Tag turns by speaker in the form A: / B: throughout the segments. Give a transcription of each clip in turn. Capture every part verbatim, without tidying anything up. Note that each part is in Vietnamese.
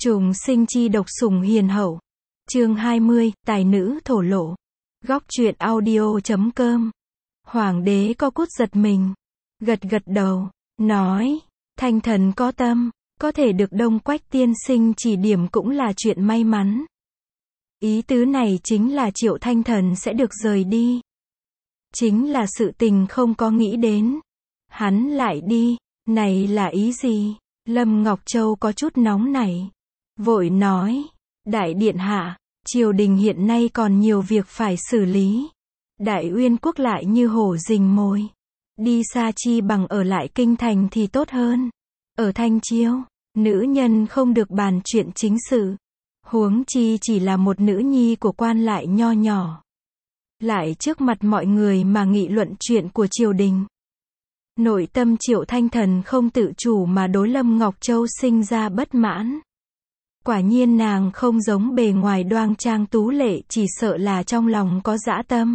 A: Trùng sinh chi độc sủng hiền hậu. Chương hai mươi, tài nữ thổ lộ. Góc truyện audio chấm com. Hoàng đế co cút giật mình. Gật gật đầu, nói, Thanh thần có tâm, có thể được Đông Quách tiên sinh chỉ điểm cũng là chuyện may mắn. Ý tứ này chính là Triệu Thanh thần sẽ được rời đi. Chính là sự tình không có nghĩ đến. Hắn lại đi, này là ý gì? Lâm Ngọc Châu có chút nóng nảy. Vội nói, Đại điện hạ, triều đình hiện nay còn nhiều việc phải xử lý. Đại Uyên quốc lại như hổ rình mồi. Đi xa chi bằng ở lại kinh thành thì tốt hơn. Ở Thanh Chiêu, nữ nhân không được bàn chuyện chính sự. Huống chi chỉ là một nữ nhi của quan lại nho nhỏ. Lại trước mặt mọi người mà nghị luận chuyện của triều đình. Nội tâm Triệu Thanh thần không tự chủ mà đối Lâm Ngọc Châu sinh ra bất mãn. Quả nhiên nàng không giống bề ngoài đoan trang tú lệ, chỉ sợ là trong lòng có dã tâm.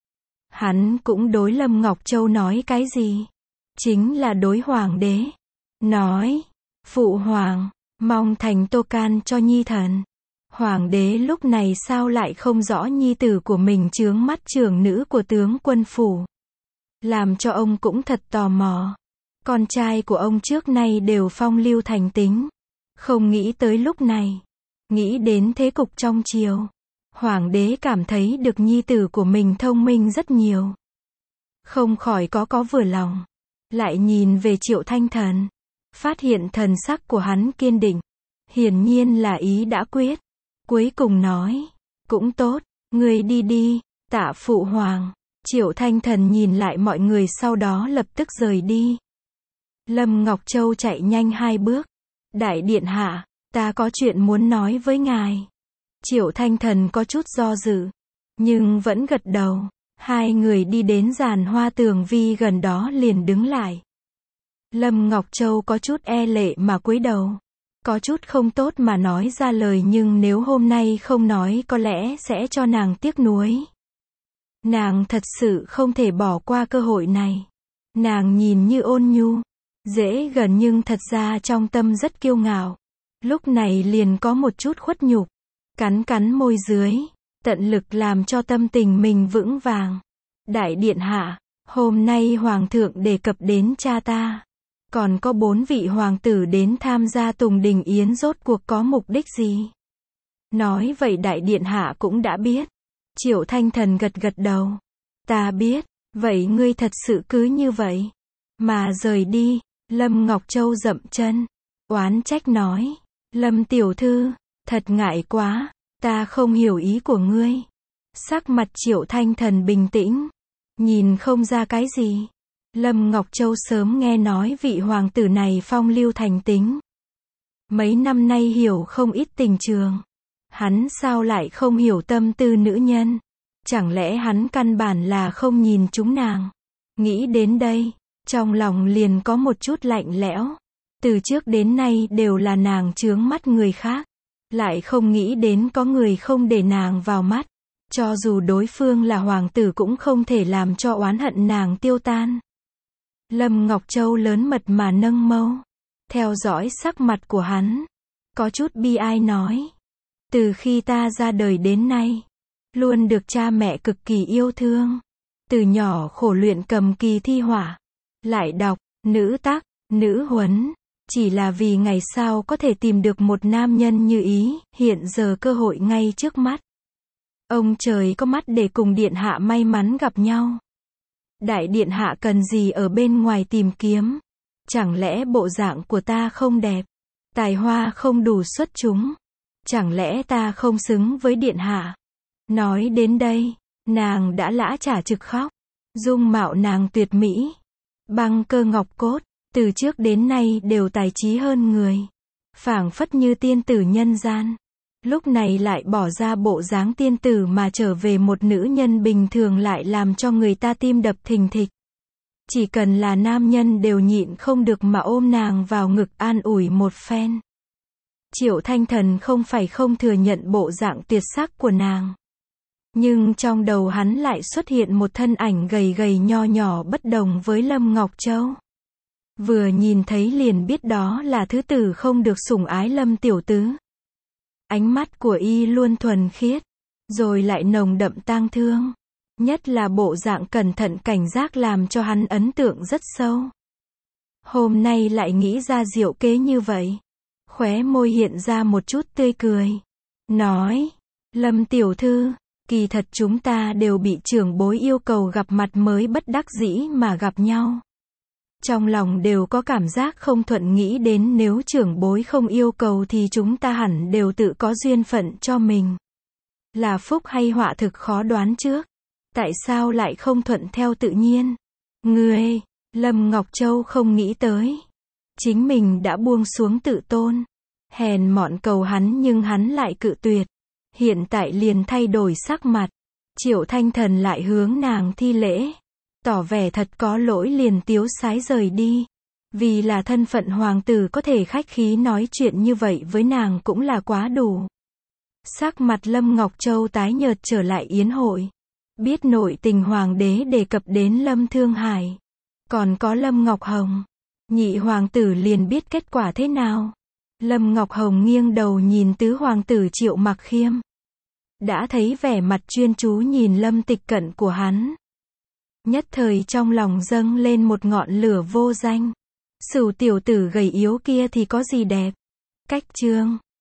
A: Hắn cũng đối Lâm Ngọc Châu nói cái gì? Chính là đối hoàng đế. Nói, phụ hoàng, mong thành tô can cho nhi thần. Hoàng đế lúc này sao lại không rõ nhi tử của mình chướng mắt trưởng nữ của tướng quân phủ. Làm cho ông cũng thật tò mò. Con trai của ông trước nay đều phong lưu thành tính. Không nghĩ tới lúc này. Nghĩ đến thế cục trong triều. Hoàng đế cảm thấy được nhi tử của mình thông minh rất nhiều. Không khỏi có có vừa lòng. Lại nhìn về Triệu Thanh thần. Phát hiện thần sắc của hắn kiên định. Hiển nhiên là ý đã quyết. Cuối cùng nói. Cũng tốt, người đi đi, tạ phụ hoàng. Triệu Thanh thần nhìn lại mọi người sau đó lập tức rời đi. Lâm Ngọc Châu chạy nhanh hai bước. Đại điện hạ, ta có chuyện muốn nói với ngài. Triệu Thanh thần có chút do dự, nhưng vẫn gật đầu. Hai người đi đến giàn hoa tường vi gần đó liền đứng lại. Lâm Ngọc Châu có chút e lệ mà cúi đầu. Có chút không tốt mà nói ra lời, nhưng nếu hôm nay không nói có lẽ sẽ cho nàng tiếc nuối. Nàng thật sự không thể bỏ qua cơ hội này. Nàng nhìn như ôn nhu, dễ gần nhưng thật ra trong tâm rất kiêu ngạo. Lúc này liền có một chút khuất nhục. Cắn cắn môi dưới, tận lực làm cho tâm tình mình vững vàng. Đại điện hạ, hôm nay hoàng thượng đề cập đến cha ta. Còn có bốn vị hoàng tử đến tham gia Tùng Đình Yến, rốt cuộc có mục đích gì? Nói vậy đại điện hạ cũng đã biết. Triệu Thanh thần gật gật đầu. Ta biết, vậy ngươi thật sự cứ như vậy mà rời đi. Lâm Ngọc Châu dậm chân, oán trách nói, Lâm tiểu thư, thật ngại quá, ta không hiểu ý của ngươi. Sắc mặt Triệu Thanh thần bình tĩnh, nhìn không ra cái gì. Lâm Ngọc Châu sớm nghe nói vị hoàng tử này phong lưu thành tính. Mấy năm nay hiểu không ít tình trường. Hắn sao lại không hiểu tâm tư nữ nhân? Chẳng lẽ hắn căn bản là không nhìn chúng nàng? Nghĩ đến đây, trong lòng liền có một chút lạnh lẽo. Từ trước đến nay đều là nàng chướng mắt người khác. Lại không nghĩ đến có người không để nàng vào mắt. Cho dù đối phương là hoàng tử cũng không thể làm cho oán hận nàng tiêu tan. Lâm Ngọc Châu lớn mật mà nâng mâu. Theo dõi sắc mặt của hắn. Có chút bi ai nói. Từ khi ta ra đời đến nay, luôn được cha mẹ cực kỳ yêu thương. Từ nhỏ khổ luyện cầm kỳ thi họa, lại đọc, nữ tác, nữ huấn. Chỉ là vì ngày sau có thể tìm được một nam nhân như ý, hiện giờ cơ hội ngay trước mắt. Ông trời có mắt để cùng điện hạ may mắn gặp nhau. Đại điện hạ cần gì ở bên ngoài tìm kiếm? Chẳng lẽ bộ dạng của ta không đẹp? Tài hoa không đủ xuất chúng? Chẳng lẽ ta không xứng với điện hạ? Nói đến đây, nàng đã lã chả trực khóc. Dung mạo nàng tuyệt mỹ, băng cơ ngọc cốt, từ trước đến nay đều tài trí hơn người. Phảng phất như tiên tử nhân gian. Lúc này lại bỏ ra bộ dáng tiên tử mà trở về một nữ nhân bình thường, lại làm cho người ta tim đập thình thịch. Chỉ cần là nam nhân đều nhịn không được mà ôm nàng vào ngực an ủi một phen. Triệu Thanh thần không phải không thừa nhận bộ dạng tuyệt sắc của nàng. Nhưng trong đầu hắn lại xuất hiện một thân ảnh gầy gầy nho nhỏ bất đồng với Lâm Ngọc Châu. Vừa nhìn thấy liền biết đó là thứ tử không được sủng ái Lâm tiểu tứ. Ánh mắt của y luôn thuần khiết, rồi lại nồng đậm tang thương. Nhất là bộ dạng cẩn thận cảnh giác làm cho hắn ấn tượng rất sâu. Hôm nay lại nghĩ ra diệu kế như vậy. Khóe môi hiện ra một chút tươi cười. Nói, Lâm tiểu thư, kỳ thật chúng ta đều bị trưởng bối yêu cầu gặp mặt mới bất đắc dĩ mà gặp nhau. Trong lòng đều có cảm giác không thuận, nghĩ đến nếu trưởng bối không yêu cầu thì chúng ta hẳn đều tự có duyên phận cho mình. Là phúc hay họa thực khó đoán trước. Tại sao lại không thuận theo tự nhiên? Ngươi, Lâm Ngọc Châu không nghĩ tới. Chính mình đã buông xuống tự tôn. Hèn mọn cầu hắn nhưng hắn lại cự tuyệt. Hiện tại liền thay đổi sắc mặt. Triệu Thanh Thần lại hướng nàng thi lễ. Tỏ vẻ thật có lỗi liền tiếu sái rời đi. Vì là thân phận hoàng tử có thể khách khí nói chuyện như vậy với nàng cũng là quá đủ. Sắc mặt Lâm Ngọc Châu tái nhợt trở lại yến hội. Biết nội tình hoàng đế đề cập đến Lâm Thương Hải. Còn có Lâm Ngọc Hồng. Nhị hoàng tử liền biết kết quả thế nào. Lâm Ngọc Hồng nghiêng đầu nhìn tứ hoàng tử Triệu Mặc Khiêm. Đã thấy vẻ mặt chuyên chú nhìn Lâm Tịch Cận của hắn. Nhất thời trong lòng dâng lên một ngọn lửa vô danh. Sửu tiểu tử gầy yếu kia thì có gì đẹp. Cách chương